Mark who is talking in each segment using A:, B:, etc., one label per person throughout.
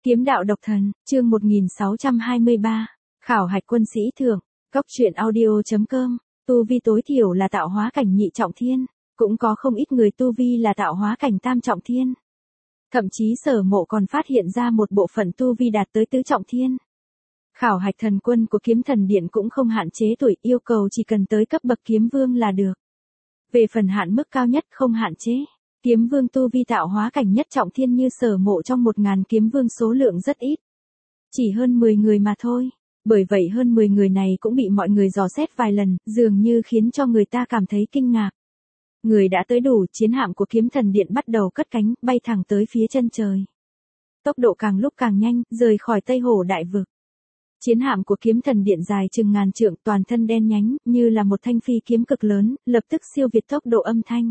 A: Kiếm đạo độc thần, chương 1623. Khảo hạch quân sĩ thượng, Cốc truyện audio.com. Tu vi tối thiểu là tạo hóa cảnh nhị trọng thiên, cũng có không ít người tu vi là tạo hóa cảnh tam trọng thiên. Thậm chí Sở Mộ còn phát hiện ra một bộ phận tu vi đạt tới tứ trọng thiên. Khảo hạch thần quân của Kiếm Thần Điện cũng không hạn chế tuổi, yêu cầu chỉ cần tới cấp bậc kiếm vương là được. Về phần hạn mức cao nhất không hạn chế. Kiếm vương tu vi tạo hóa cảnh nhất trọng thiên như Sở Mộ trong 1000 kiếm vương số lượng rất ít. Chỉ hơn 10 người mà thôi. Bởi vậy hơn 10 người này cũng bị mọi người dò xét vài lần, dường như khiến cho người ta cảm thấy kinh ngạc. Người đã tới đủ, chiến hạm của Kiếm Thần Điện bắt đầu cất cánh, bay thẳng tới phía chân trời. Tốc độ càng lúc càng nhanh, rời khỏi Tây Hồ Đại Vực. Chiến hạm của Kiếm Thần Điện dài chừng ngàn trượng, toàn thân đen nhánh, như là một thanh phi kiếm cực lớn, lập tức siêu việt tốc độ âm thanh.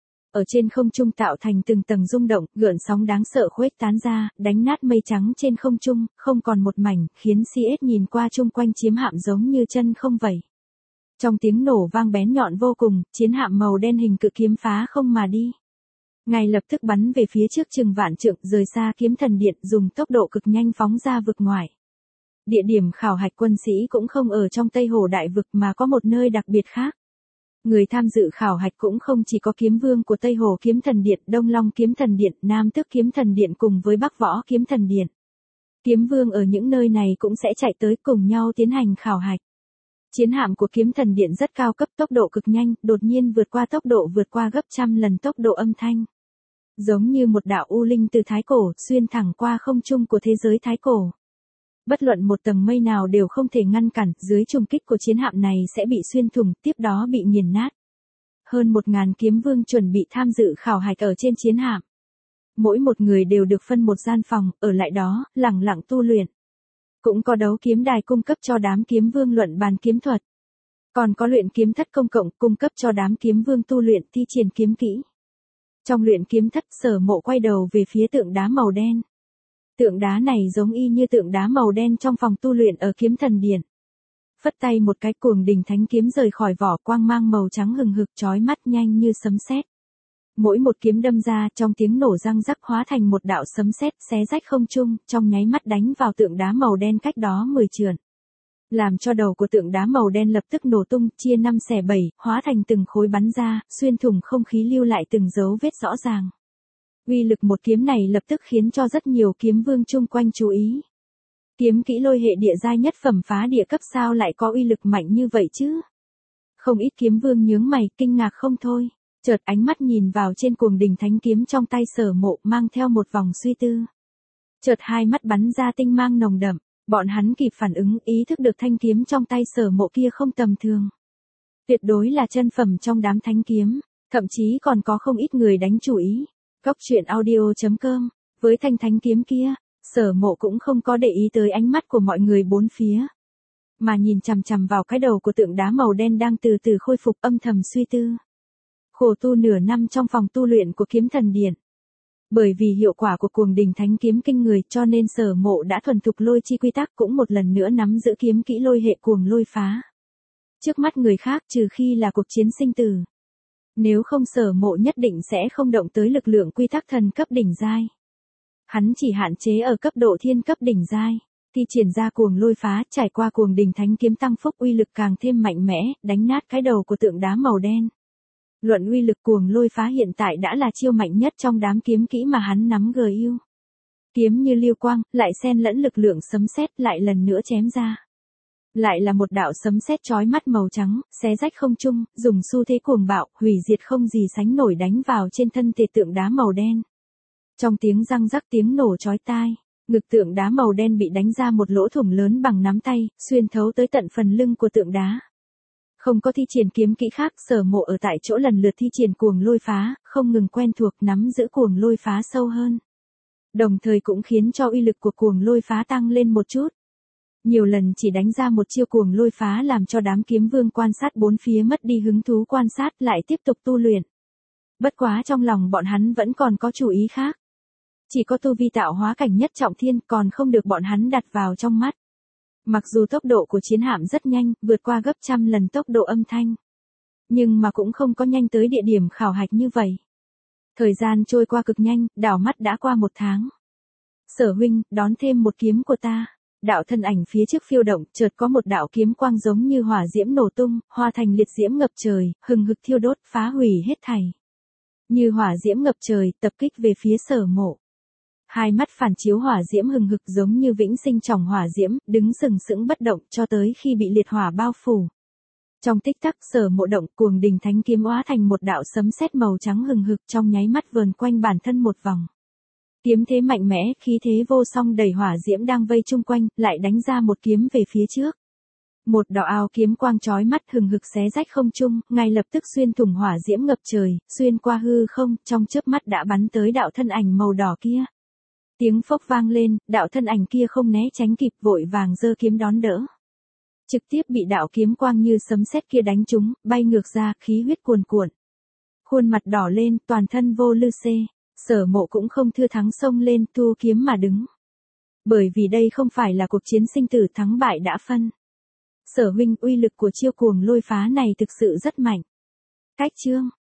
A: Ở trên không trung tạo thành từng tầng rung động, gợn sóng đáng sợ khuếch tán ra, đánh nát mây trắng trên không trung, không còn một mảnh, khiến CS nhìn qua chung quanh chiến hạm giống như chân không vậy. Trong tiếng nổ vang bén nhọn vô cùng, chiến hạm màu đen hình cự kiếm phá không mà đi. Ngay lập tức bắn về phía trước chừng vạn trượng, rời xa Kiếm Thần Điện, dùng tốc độ cực nhanh phóng ra vực ngoài. Địa điểm khảo hạch quân sĩ cũng không ở trong Tây Hồ Đại Vực mà có một nơi đặc biệt khác. Người tham dự khảo hạch cũng không chỉ có kiếm vương của Tây Hồ Kiếm Thần Điện, Đông Long Kiếm Thần Điện, Nam Tước Kiếm Thần Điện cùng với Bắc Võ Kiếm Thần Điện. Kiếm vương ở những nơi này cũng sẽ chạy tới cùng nhau tiến hành khảo hạch. Chiến hạm của Kiếm Thần Điện rất cao cấp, tốc độ cực nhanh, đột nhiên vượt qua gấp trăm lần tốc độ âm thanh. Giống như một đạo u linh từ thái cổ, xuyên thẳng qua không trung của thế giới thái cổ. Bất luận một tầng mây nào đều không thể ngăn cản, dưới trùng kích của chiến hạm này sẽ bị xuyên thủng, tiếp đó bị nghiền nát. Hơn 1000 kiếm vương chuẩn bị tham dự khảo hạch ở trên chiến hạm. Mỗi một người đều được phân một gian phòng, ở lại đó, lẳng lặng tu luyện. Cũng có đấu kiếm đài cung cấp cho đám kiếm vương luận bàn kiếm thuật. Còn có luyện kiếm thất công cộng cung cấp cho đám kiếm vương tu luyện thi triển kiếm kỹ. Trong luyện kiếm thất, Sở Mộ quay đầu về phía tượng đá màu đen. Tượng đá này giống y như tượng đá màu đen trong phòng tu luyện ở Kiếm Thần Điện. Phất tay một cái, Cuồng Đình Thánh kiếm rời khỏi vỏ, quang mang màu trắng hừng hực chói mắt nhanh như sấm sét. Mỗi một kiếm đâm ra, trong tiếng nổ răng rắc hóa thành một đạo sấm sét xé rách không trung, trong nháy mắt đánh vào tượng đá màu đen cách đó 10 trượng. Làm cho đầu của tượng đá màu đen lập tức nổ tung, chia 5 xẻ 7, hóa thành từng khối bắn ra, xuyên thủng không khí lưu lại từng dấu vết rõ ràng. Uy lực một kiếm này lập tức khiến cho rất nhiều kiếm vương chung quanh chú ý. Kiếm kỹ lôi hệ địa giai nhất phẩm phá địa cấp sao lại có uy lực mạnh như vậy chứ? Không ít kiếm vương nhướng mày, kinh ngạc không thôi. Chợt ánh mắt nhìn vào trên Cuồng Đình Thánh kiếm trong tay Sở Mộ, mang theo một vòng suy tư. Chợt hai mắt bắn ra tinh mang nồng đậm, bọn hắn kịp phản ứng, ý thức được thanh kiếm trong tay Sở Mộ kia không tầm thường. Tuyệt đối là chân phẩm trong đám thánh kiếm, thậm chí còn có không ít người đánh chủ ý. Cốc truyện audio.com. Với thanh thánh kiếm kia, Sở Mộ cũng không có để ý tới ánh mắt của mọi người bốn phía, mà nhìn chằm chằm vào cái đầu của tượng đá màu đen đang từ từ khôi phục, âm thầm suy tư. Khổ tu nửa năm trong phòng tu luyện của Kiếm Thần Điện. Bởi vì hiệu quả của Cuồng Đình Thánh kiếm kinh người cho nên Sở Mộ đã thuần thục lôi chi quy tắc, cũng một lần nữa nắm giữ kiếm kỹ lôi hệ cuồng lôi phá. Trước mắt người khác trừ khi là cuộc chiến sinh tử. Nếu không Sở Mộ nhất định sẽ không động tới lực lượng quy tắc thần cấp đỉnh giai. Hắn chỉ hạn chế ở cấp độ thiên cấp đỉnh giai, thi triển ra cuồng lôi phá, trải qua Cuồng Đình Thánh kiếm tăng phúc uy lực càng thêm mạnh mẽ, đánh nát cái đầu của tượng đá màu đen. Luận uy lực, cuồng lôi phá hiện tại đã là chiêu mạnh nhất trong đám kiếm kỹ mà hắn nắm GU. Kiếm như lưu quang, lại xen lẫn lực lượng sấm sét, lại lần nữa chém ra. Lại là một đạo sấm sét chói mắt màu trắng, xé rách không trung, dùng xu thế cuồng bạo, hủy diệt không gì sánh nổi đánh vào trên thân thể tượng đá màu đen. Trong tiếng răng rắc, tiếng nổ chói tai, ngực tượng đá màu đen bị đánh ra một lỗ thủng lớn bằng nắm tay, xuyên thấu tới tận phần lưng của tượng đá. Không có thi triển kiếm kỹ khác, Sở Mộ ở tại chỗ lần lượt thi triển cuồng lôi phá, không ngừng quen thuộc nắm giữ cuồng lôi phá sâu hơn. Đồng thời cũng khiến cho uy lực của cuồng lôi phá tăng lên một chút. Nhiều lần chỉ đánh ra một chiêu cuồng lôi phá làm cho đám kiếm vương quan sát bốn phía mất đi hứng thú quan sát, lại tiếp tục tu luyện. Bất quá trong lòng bọn hắn vẫn còn có chủ ý khác. Chỉ có tu vi tạo hóa cảnh nhất trọng thiên còn không được bọn hắn đặt vào trong mắt. Mặc dù tốc độ của chiến hạm rất nhanh, vượt qua gấp trăm lần tốc độ âm thanh. Nhưng mà cũng không có nhanh tới địa điểm khảo hạch như vậy. Thời gian trôi qua cực nhanh, đảo mắt đã qua 1 tháng. Sở huynh, đón thêm một kiếm của ta. Đạo thân ảnh phía trước phiêu động, chợt có một đạo kiếm quang giống như hỏa diễm nổ tung, hóa thành liệt diễm ngập trời, hừng hực thiêu đốt, phá hủy hết thảy. Như hỏa diễm ngập trời, tập kích về phía Sở Mộ. Hai mắt phản chiếu hỏa diễm hừng hực giống như vĩnh sinh tròng hỏa diễm, đứng sừng sững bất động cho tới khi bị liệt hỏa bao phủ. Trong tích tắc Sở Mộ động, Cuồng Đình Thánh kiếm hóa thành một đạo sấm sét màu trắng hừng hực trong nháy mắt vờn quanh bản thân một vòng. Kiếm thế mạnh mẽ, khí thế vô song đẩy hỏa diễm đang vây chung quanh, lại đánh ra một kiếm về phía trước. Một đạo ao kiếm quang chói mắt hừng hực xé rách không trung, ngay lập tức xuyên thủng hỏa diễm ngập trời, xuyên qua hư không, trong chớp mắt đã bắn tới đạo thân ảnh màu đỏ kia. Tiếng phốc vang lên, đạo thân ảnh kia không né tránh kịp, vội vàng giơ kiếm đón đỡ. Trực tiếp bị đạo kiếm quang như sấm sét kia đánh trúng, bay ngược ra, khí huyết cuồn cuộn. Khuôn mặt đỏ lên, toàn thân vô lư xê. Sở Mộ cũng không thưa thắng xông lên, thu kiếm mà đứng. Bởi vì đây không phải là cuộc chiến sinh tử, thắng bại đã phân. Sở huynh, uy lực của chiêu Cuồng Lôi Phá này thực sự rất mạnh. Cách chương